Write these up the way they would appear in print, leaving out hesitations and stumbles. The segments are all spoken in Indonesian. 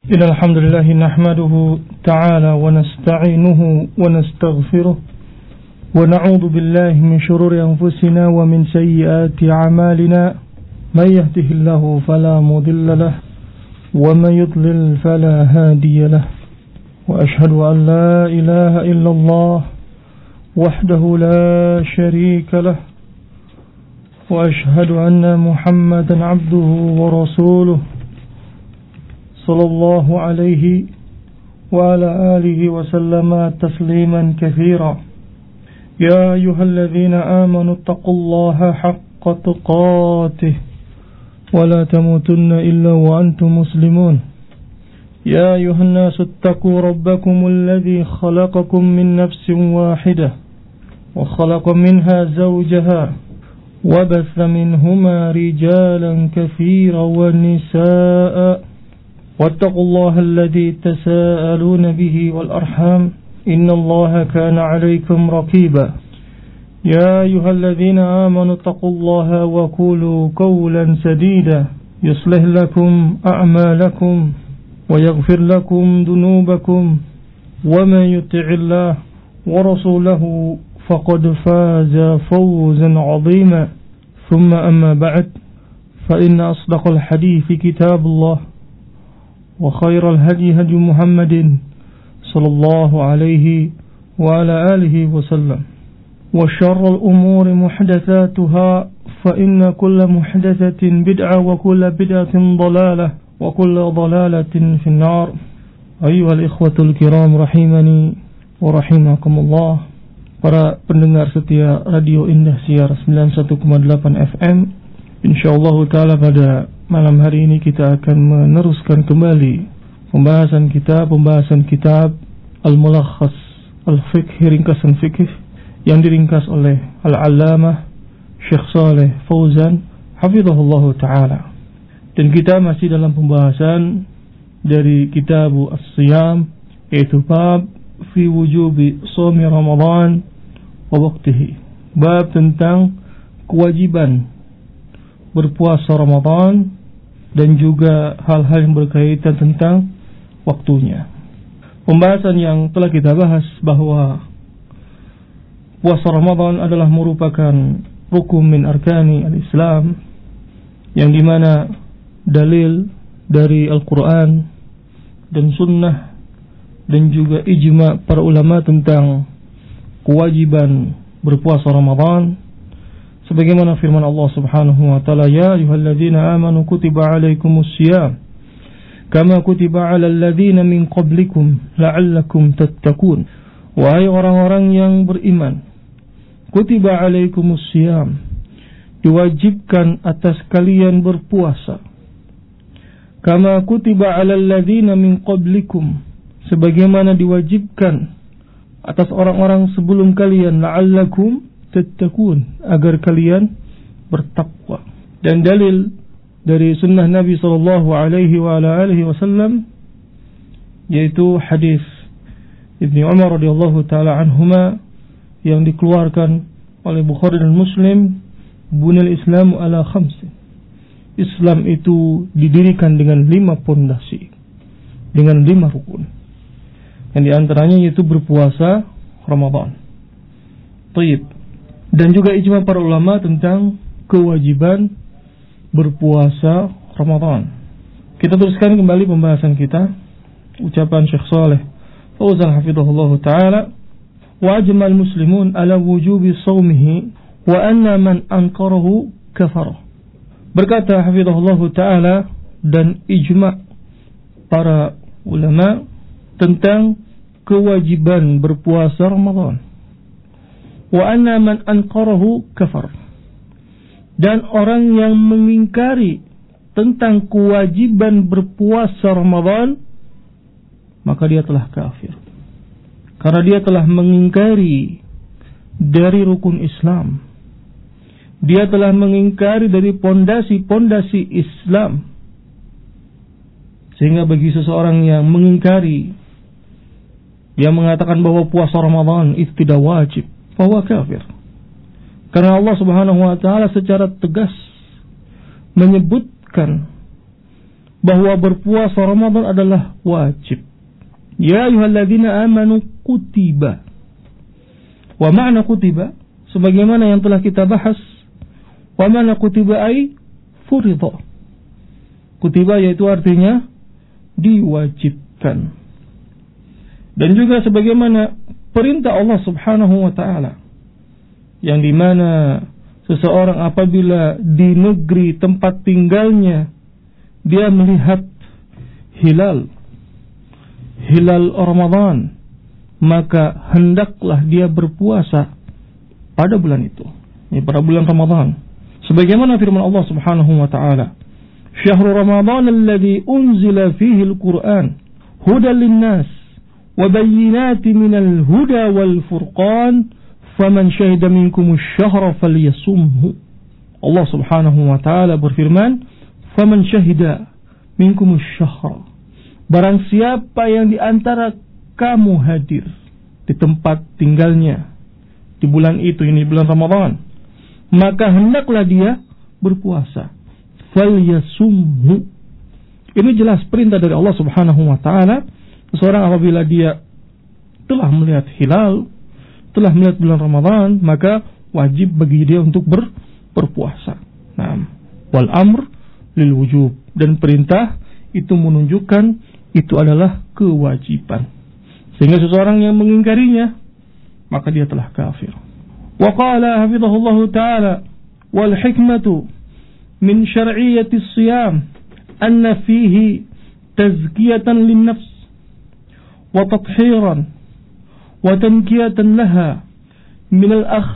إن الحمد لله نحمده تعالى ونستعينه ونستغفره ونعوذ بالله من شرور أنفسنا ومن سيئات أعمالنا من يهده الله فلا مضل له ومن يضلل فلا هادي له وأشهد أن لا إله إلا الله وحده لا شريك له وأشهد أن محمدا عبده ورسوله صلى الله عليه وعلى آله وسلم تسليما كثيرا يا أيها الذين آمنوا اتقوا الله حق تقاته ولا تموتن إلا وأنتم مسلمون يا أيها الناس اتقوا ربكم الذي خلقكم من نفس واحدة وخلق منها زوجها وبث منهما رجالا كثيرا ونساء واتقوا الله الذي تساءلون به والأرحام إن الله كان عليكم رقيبا يا أيها الذين آمنوا اتقوا الله وقولوا قولا سديدا يصلح لكم أعمالكم ويغفر لكم ذنوبكم ومن يطع الله ورسوله فقد فاز فوزا عظيما ثم أما بعد فإن أصدق الحديث كتاب الله وخير الهدي هدي محمد صلى الله عليه وعلى آله وسلم وشر الأمور محدثاتها فإن كل محدثة بدعة وكل بدعة ضلالة وكل ضلالة في النار أيها الإخوة الكرام رحمني ورحمكم الله. Para pendengar setia Radio Indah Siar 91,8 FM, insyaallah ta'ala pada malam hari ini kita akan meneruskan kembali pembahasan kitab Al-Mulakhas Al-Fiqh, ringkasan fikih yang diringkas oleh Al-Allamah Syekh Saleh Fauzan hafizahullah ta'ala. Dan kita masih dalam pembahasan dari kitab As-Siyam, yaitu bab fi wujubi shaumi Ramadan wa waqtihi, bab tentang kewajiban berpuasa Ramadan dan juga hal-hal yang berkaitan tentang waktunya. Pembahasan yang telah kita bahas bahwa puasa Ramadan adalah merupakan rukun min arkani al-Islam, yang dimana dalil dari Al-Quran dan Sunnah dan juga ijma' para ulama tentang kewajiban berpuasa Ramadan, sebagaimana firman Allah Subhanahu wa taala, ya ayyuhalladzina amanu kutiba alaikumus syiyam kama kutiba alal ladzina min qablikum la'allakum tattaqun. Wahai orang-orang yang beriman, kutiba alaikumus syiyam, diwajibkan atas kalian berpuasa, kama kutiba alal ladzina min qablikum, sebagaimana diwajibkan atas orang-orang sebelum kalian, la'allakum tattaqun, agar kalian bertakwa. Dan dalil dari sunnah Nabi sallallahu alaihi wa ala alihi wasallam, yaitu hadis Ibnu Umar radhiyallahu taala anhuma yang dikeluarkan oleh Bukhari dan Muslim, bunil Islamu ala khamsin, Islam itu didirikan dengan 5 pondasi, dengan 5 rukun, yang diantaranya yaitu berpuasa Ramadan. Taib. Dan juga ijma para ulama tentang kewajiban berpuasa Ramadan. Kita teruskan kembali pembahasan kita. Ucapan Syekh Saleh Fauzan hafizahullah ta'ala, wa ajmal muslimun ala wujubi shaumihi wa anna man ankarahu kafara. Berkata hafizahullah ta'ala, dan ijma para ulama tentang kewajiban berpuasa Ramadan. Wa anna man anqarahu kafar, dan orang yang mengingkari tentang kewajiban berpuasa Ramadan, maka dia telah kafir, karena dia telah mengingkari dari rukun Islam, dia telah mengingkari dari pondasi-pondasi Islam. Sehingga bagi seseorang yang mengingkari, dia mengatakan bahwa puasa Ramadan itu tidak wajib, bahwa kafir. Karena Allah Subhanahu wa taala secara tegas menyebutkan bahwa berpuasa Ramadan adalah wajib. Ya ayyuhalladzina amanu kutiba. Wa ma'na kutiba sebagaimana yang telah kita bahas. Wa ma'na kutiba ay furidha. Kutiba yaitu artinya diwajibkan. Dan juga sebagaimana perintah Allah Subhanahu wa taala yang dimana seseorang apabila di negeri tempat tinggalnya dia melihat hilal Ramadan, maka hendaklah dia berpuasa pada bulan itu, pada bulan Ramadan. Sebagaimana firman Allah Subhanahu wa taala, "Syahrul Ramadan alladzi unzila fihi al-Qur'an hudan lin-nas wa bayyinatin minal huda wal furqan faman syahida minkumus syahra falyasumhu." Allah Subhanahu wa taala berfirman, "Faman syahida minkumus syahra." Barang siapa yang di antara kamu hadir di tempat tinggalnya di bulan itu, ini bulan Ramadan, maka hendaklah dia berpuasa. Falyasumhu. Ini jelas perintah dari Allah Subhanahu wa taala. Seseorang apabila dia telah melihat hilal, telah melihat bulan Ramadan, maka wajib bagi dia untuk berpuasa. Nah, wal amr lil wujub, dan perintah itu menunjukkan itu adalah kewajiban. Sehingga seseorang yang mengingkarinya, maka dia telah kafir. Wa qala hafizahullahu ta'ala, wal hikmatu min syar'iyyati as-siyam anna fihi tazkiyatan lin-nafs wa tathiran wa tankiyatan laha min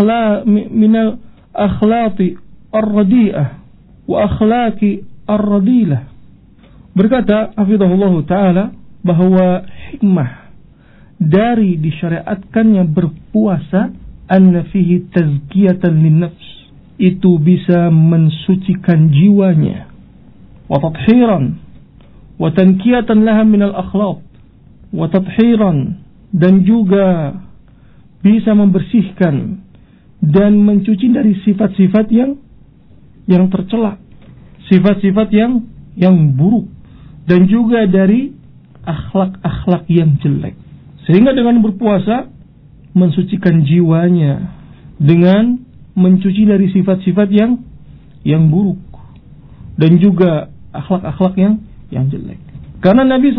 al-akhlaqi ar-radi'ah wa akhlaqi ar-radilah. Berkata hafizahullah ta'ala bahwa hikmah dari disyariatkannya berpuasa anna fihi tazkiyatan linnafs, itu bisa mensucikan jiwanya, wa tathiran wa tankiyatan laha minal akhlaq, wa tathiran, dan juga bisa membersihkan dan mencuci dari sifat-sifat yang tercela, sifat-sifat yang buruk, dan juga dari akhlak-akhlak yang jelek. Sehingga dengan berpuasa mensucikan jiwanya dengan mencuci dari sifat-sifat yang buruk dan juga akhlak-akhlak yang jelek. Karena Nabi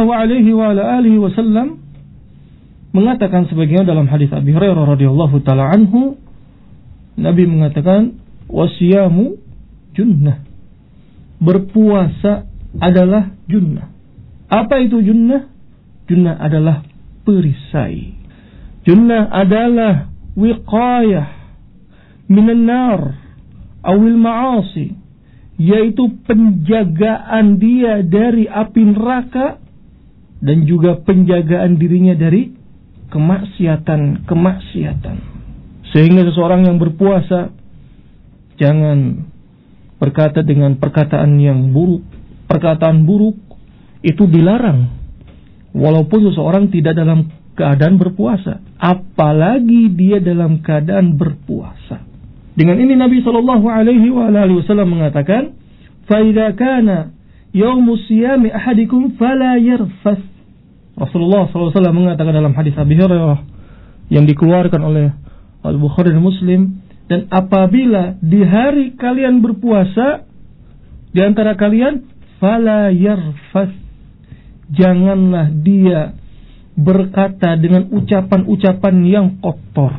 SAW mengatakan sebagaimana dalam hadis Abi Hurairah radhiyallahu taala anhu, Nabi mengatakan wasiyamu junnah. Berpuasa adalah junnah. Apa itu junnah? Junnah adalah perisai. Junnah adalah wiqayah minan nar awil ma'asi, yaitu penjagaan dia dari api neraka dan juga penjagaan dirinya dari kemaksiatan. Sehingga seseorang yang berpuasa jangan berkata dengan perkataan yang buruk. Perkataan buruk itu dilarang walaupun seseorang tidak dalam keadaan berpuasa, apalagi dia dalam keadaan berpuasa. Dengan ini Nabi SAW mengatakan, fa idza kana yaumus siyami ahadikum fala yarfath. Rasulullah SAW mengatakan dalam hadis Abi Hurairah yang dikeluarkan oleh Al-Bukhari dan Muslim, dan apabila di hari kalian berpuasa, di antara kalian, fala yarfath, janganlah dia berkata dengan ucapan-ucapan yang kotor,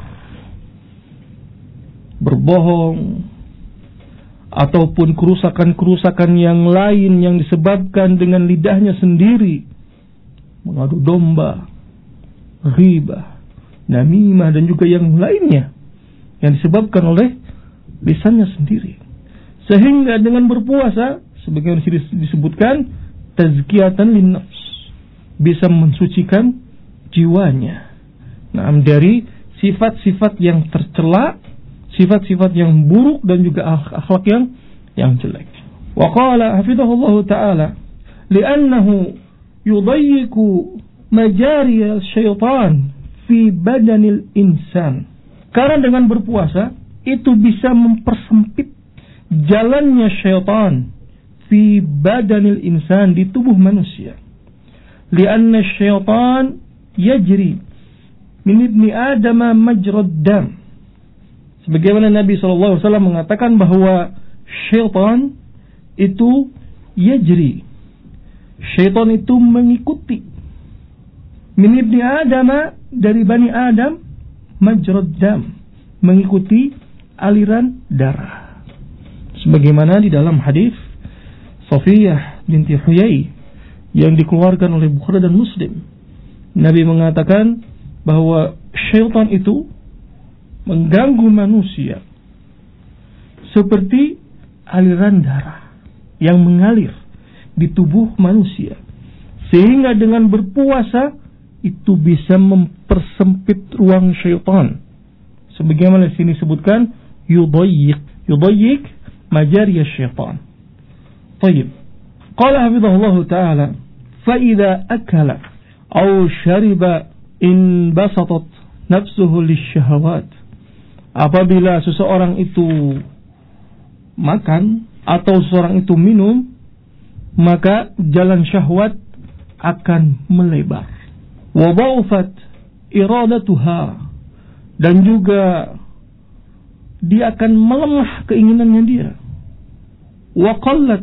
berbohong, ataupun kerusakan-kerusakan yang lain yang disebabkan dengan lidahnya sendiri, mengadu domba, ghibah, namimah, dan juga yang lainnya yang disebabkan oleh lisannya sendiri. Sehingga dengan berpuasa, sebagaimana disebutkan, tazkiyatan linnafs, bisa mensucikan jiwanya dari sifat-sifat yang tercela, sifat-sifat yang buruk, dan juga akhlak yang jelek. Wa qala hafizahullahu ta'ala, li'annahu yudayyiku majari syaitan fi badanil insan. Karena dengan berpuasa itu bisa mempersempit jalannya syaitan fi badanil insan, di tubuh manusia. Lianna syaitan yajri min ibni Adam majrad dam. Sebagaimana Nabi SAW mengatakan bahwa syaitan itu yajri, syaitan itu mengikuti min ibni Adam, dari Bani Adam, majrad dam, mengikuti aliran darah. Sebagaimana di dalam hadis Safiyah binti Huyai yang dikeluarkan oleh Bukhari dan Muslim, Nabi mengatakan bahwa syaitan itu mengganggu manusia seperti aliran darah yang mengalir di tubuh manusia, sehingga dengan berpuasa itu bisa mempersempit ruang syaitan. Sebagaimana di sini disebutkan yudayyiq majari syaitan. Baik. Qala hafizahullah taala, fa idza akala aw shariba inbasatat nafsuhu lisyahawat. Apabila seseorang itu makan atau seseorang itu minum, maka jalan syahwat akan melebar. Wa dha'ufat iradatuha, dan juga dia akan melemah keinginannya dia. Wa qallat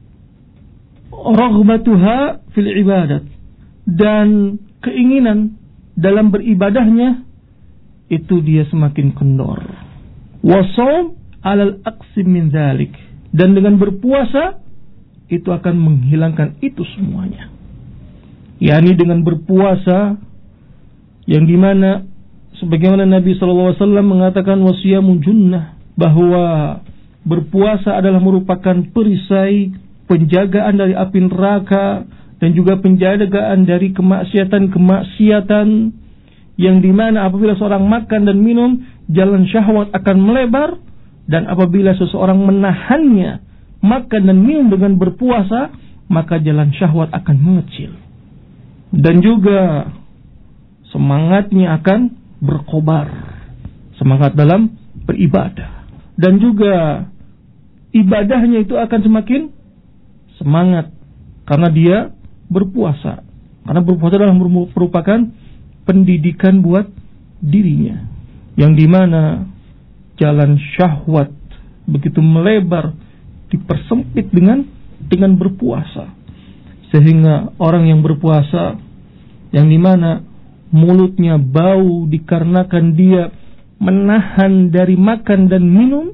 raghbatuha fil ibadat, dan keinginan dalam beribadahnya itu dia semakin kendor. Wa shaum 'alal aqsim min dzalik, dan dengan berpuasa itu akan menghilangkan itu semuanya. yakni dengan berpuasa, yang dimana sebagaimana Nabi SAW mengatakan wasiyamu junnah, bahwa berpuasa adalah merupakan perisai penjagaan dari api neraka dan juga penjagaan dari kemaksiatan-kemaksiatan, yang dimana apabila seorang makan dan minum, jalan syahwat akan melebar, dan apabila seseorang menahannya makan dan minum dengan berpuasa, maka jalan syahwat akan mengecil, dan juga semangatnya akan berkobar, semangat dalam beribadah, dan juga ibadahnya itu akan semakin semangat karena dia berpuasa. Karena berpuasa adalah merupakan pendidikan buat dirinya, yang dimana jalan syahwat begitu melebar, dipersempit dengan berpuasa, sehingga orang yang berpuasa, yang dimana mulutnya bau dikarenakan dia menahan dari makan dan minum,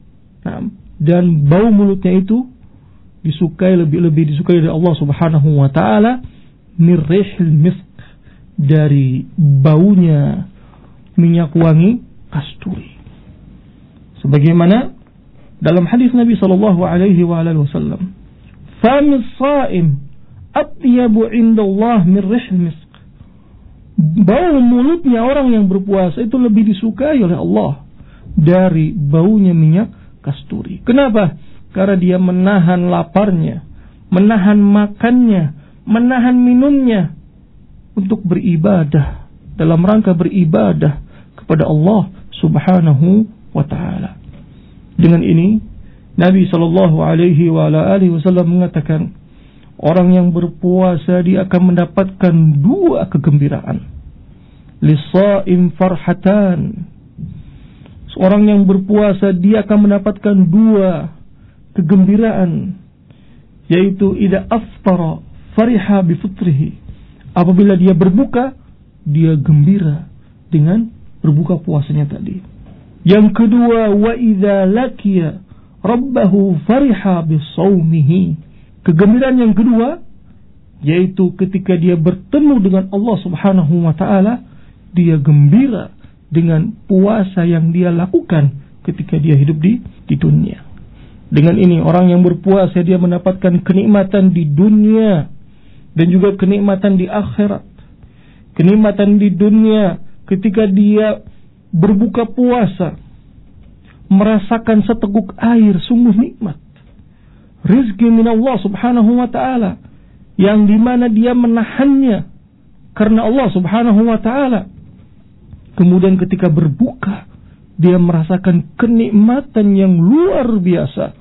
dan bau mulutnya itu lebih disukai oleh Allah Subhanahu wa taala mirrihil misk, dari baunya minyak wangi kasturi. Sebagaimana dalam hadis Nabi sallallahu alaihi wasallam, famis shaim atyabu indallah min rihil misk, bau mulutnya orang yang berpuasa itu lebih disukai oleh Allah dari baunya minyak kasturi. Kenapa? Karena dia menahan laparnya, menahan makannya, menahan minumnya untuk beribadah, dalam rangka beribadah kepada Allah Subhanahu wa ta'ala. Dengan ini Nabi sallallahu alaihi wasallam mengatakan, orang yang berpuasa dia akan mendapatkan dua kegembiraan. Lis-shaim farhatan. Seorang yang berpuasa dia akan mendapatkan dua kegembiraan, yaitu idza aftara fariha bi fitrihi. Apabila dia berbuka, dia gembira dengan berbuka puasanya tadi. Yang kedua, wa idza laqiya rabbahu fariha bi shaumihi. Kegembiraan yang kedua yaitu ketika dia bertemu dengan Allah Subhanahu wa taala, dia gembira dengan puasa yang dia lakukan ketika dia hidup di dunia. Dengan ini orang yang berpuasa dia mendapatkan kenikmatan di dunia dan juga kenikmatan di akhirat. Kenikmatan di dunia ketika dia berbuka puasa, merasakan seteguk air, sungguh nikmat. Rizki min Allah Subhanahu wa ta'ala, yang dimana dia menahannya karena Allah Subhanahu wa ta'ala. Kemudian ketika berbuka, dia merasakan kenikmatan yang luar biasa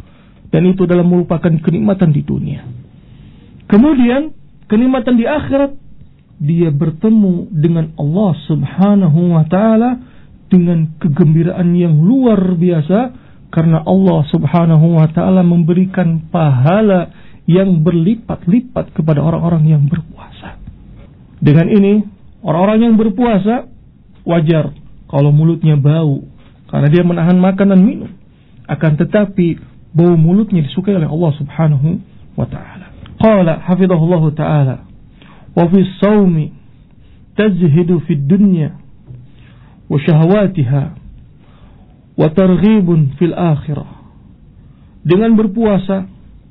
Dan itu adalah merupakan kenikmatan di dunia. Kemudian kenikmatan di akhirat, dia bertemu dengan Allah Subhanahu wa ta'ala dengan kegembiraan yang luar biasa, karena Allah Subhanahu wa ta'ala memberikan pahala yang berlipat-lipat kepada orang-orang yang berpuasa. Dengan ini, orang-orang yang berpuasa wajar kalau mulutnya bau, karena dia menahan makan dan minum. Akan tetapi bau mulutnya disukai oleh Allah Subhanahu wa ta'ala. Qala hafidhahullahu ta'ala, wa fi sawmi tazhidu fi dunya wa syahawatiha wa targhibun fil akhirah. Dengan berpuasa,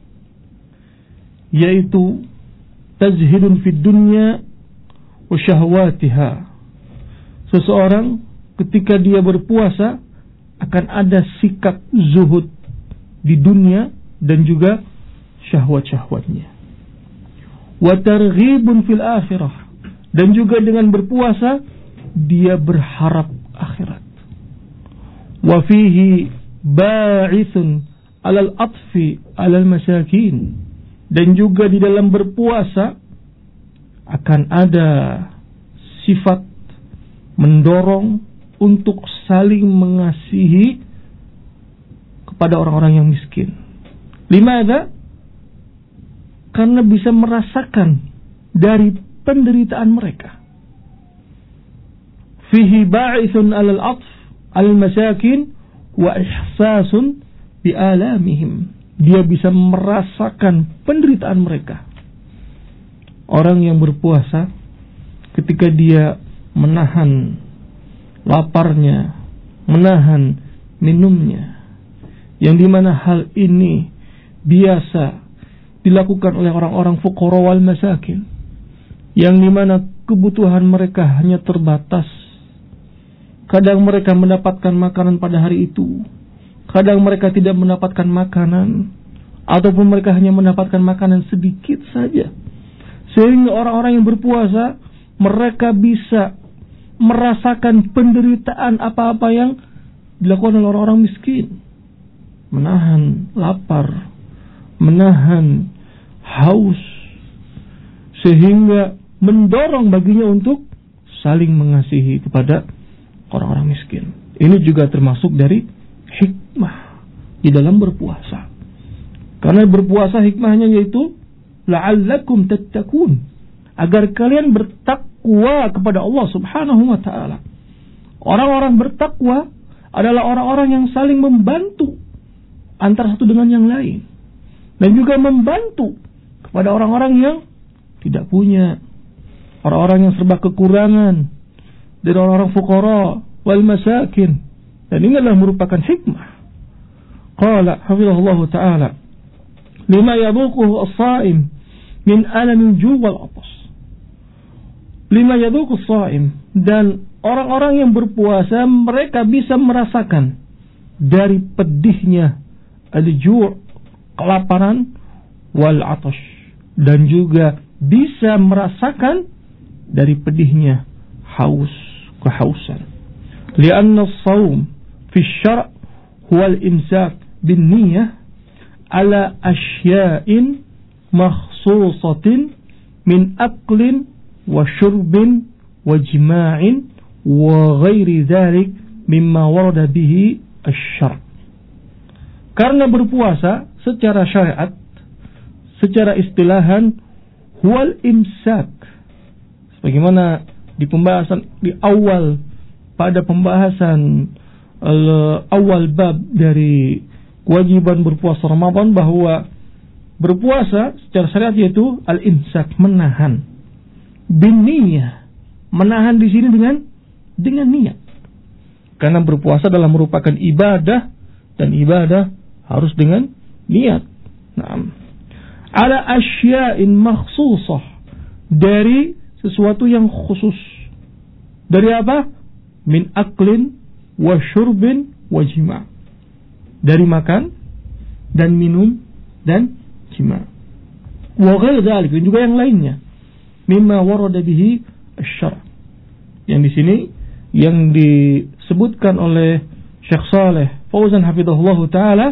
yaitu tazhidun fi dunya wa syahawatiha, seseorang ketika dia berpuasa akan ada sikap zuhud di dunia dan juga syahwat-syahwatnya. Wa targhibun fil akhirah, dan juga dengan berpuasa dia berharap akhirat. Wa fihi ba'ithun 'alal atfi 'alal masakin, dan juga di dalam berpuasa akan ada sifat mendorong untuk saling mengasihi kepada orang-orang yang miskin. Limadha? Karena bisa merasakan dari penderitaan mereka. Fihi ba'ithun 'alal 'atf 'alal masakin wa ihsasun bi alamihim. Dia bisa merasakan penderitaan mereka. Orang yang berpuasa ketika dia menahan laparnya, menahan minumnya, yang dimana hal ini biasa dilakukan oleh orang-orang fuqara wal masakin, yang dimana kebutuhan mereka hanya terbatas. Kadang mereka mendapatkan makanan pada hari itu, kadang mereka tidak mendapatkan makanan, ataupun mereka hanya mendapatkan makanan sedikit saja. Sehingga orang-orang yang berpuasa, mereka bisa merasakan penderitaan apa-apa yang dilakukan oleh orang-orang miskin. Menahan lapar, menahan haus, sehingga mendorong baginya untuk saling mengasihi kepada orang-orang miskin. Ini juga termasuk dari hikmah di dalam berpuasa. Karena berpuasa hikmahnya yaitu la'allakum tattaqun, agar kalian bertakwa kepada Allah Subhanahu wa ta'ala. Orang-orang bertakwa adalah orang-orang yang saling membantu antara satu dengan yang lain, dan juga membantu kepada orang-orang yang tidak punya, orang-orang yang serba kekurangan, dan orang-orang fuqara wal masakin. Dan ini adalah merupakan hikmah. Qala hafizahullahu ta'ala, lima yadhuquhu as-sa'im min alamin ju' wal 'atas. Lima yadhuqu as-sa'im, dan orang-orang yang berpuasa mereka bisa merasakan dari pedihnya al-ju', kelaparan, wal 'atash, dan juga bisa merasakan dari pedihnya haus, kehausan. Lianna as-shaum fi asy-syar' huwa al-imsak bin niyyah ala asya'in makhsusatin min aklin wa syurbin wa jima'in wa ghairi dzalik mimma warada bihi asy-syar'. Karena berpuasa secara syariat, secara istilahan, huwal imsak. Sebagaimana di pembahasan di awal, pada pembahasan awal bab dari kewajiban berpuasa Ramadan, bahwa berpuasa secara syariat yaitu al-imsak, menahan. Bin niyah, menahan di sini dengan niat. Karena berpuasa adalah merupakan ibadah, dan ibadah harus dengan niat. Naam. Ala asya'in makhsusah, dari sesuatu yang khusus. Dari apa? Min aklin wa syurbin wa jima'. Dari makan dan minum dan jima'. Wa ghairi dzalik, dan juga yang lainnya. Mimma warada bihi asy-syar'. Yang di sini yang disebutkan oleh Syekh Saleh Fauzan hafizahullah taala,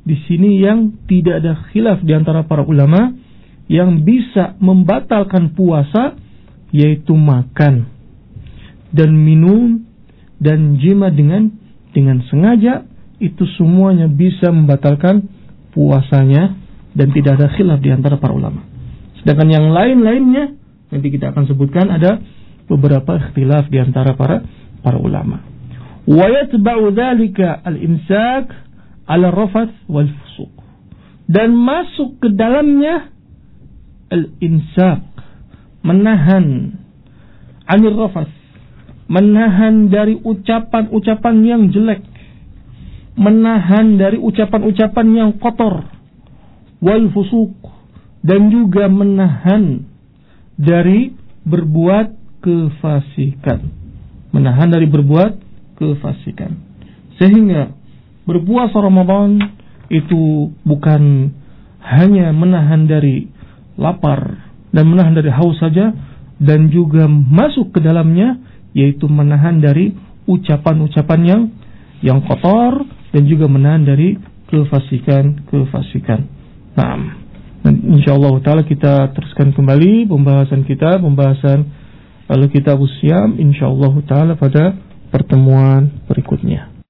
di sini yang tidak ada khilaf di antara para ulama yang bisa membatalkan puasa, yaitu makan dan minum dan jima dengan sengaja, itu semuanya bisa membatalkan puasanya dan tidak ada khilaf di antara para ulama. Sedangkan yang lain-lainnya nanti kita akan sebutkan ada beberapa ikhtilaf di antara para ulama. Wa yatba'u dzalika al-imsak 'ala ar-rafath wal fusuq. Dan masuk ke dalamnya al-imsak, menahan 'anil rafath, menahan dari ucapan-ucapan yang jelek, menahan dari ucapan-ucapan yang kotor, wal fusuq, dan juga menahan dari berbuat kefasikan. Menahan dari berbuat kefasikan. Sehingga berpuasa Ramadan itu bukan hanya menahan dari lapar dan menahan dari haus saja, dan juga masuk ke dalamnya yaitu menahan dari ucapan-ucapan yang kotor dan juga menahan dari kefasikan. Nah, dan insyaallah taala kita teruskan kembali pembahasan Al-Kitabus Syiyam insyaallah taala pada pertemuan berikutnya.